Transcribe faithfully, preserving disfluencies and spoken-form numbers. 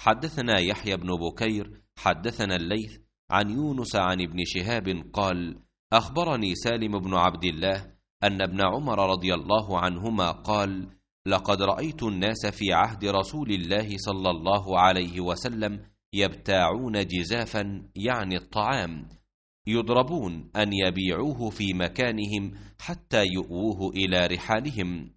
حدثنا يحيى بن بكير حدثنا الليث عن يونس عن ابن شهاب قال أخبرني سالم بن عبد الله أن ابن عمر رضي الله عنهما قال لقد رأيت الناس في عهد رسول الله صلى الله عليه وسلم يبتاعون جزافا يعني الطعام، يضربون أن يبيعوه في مكانهم حتى يؤوه إلى رحالهم،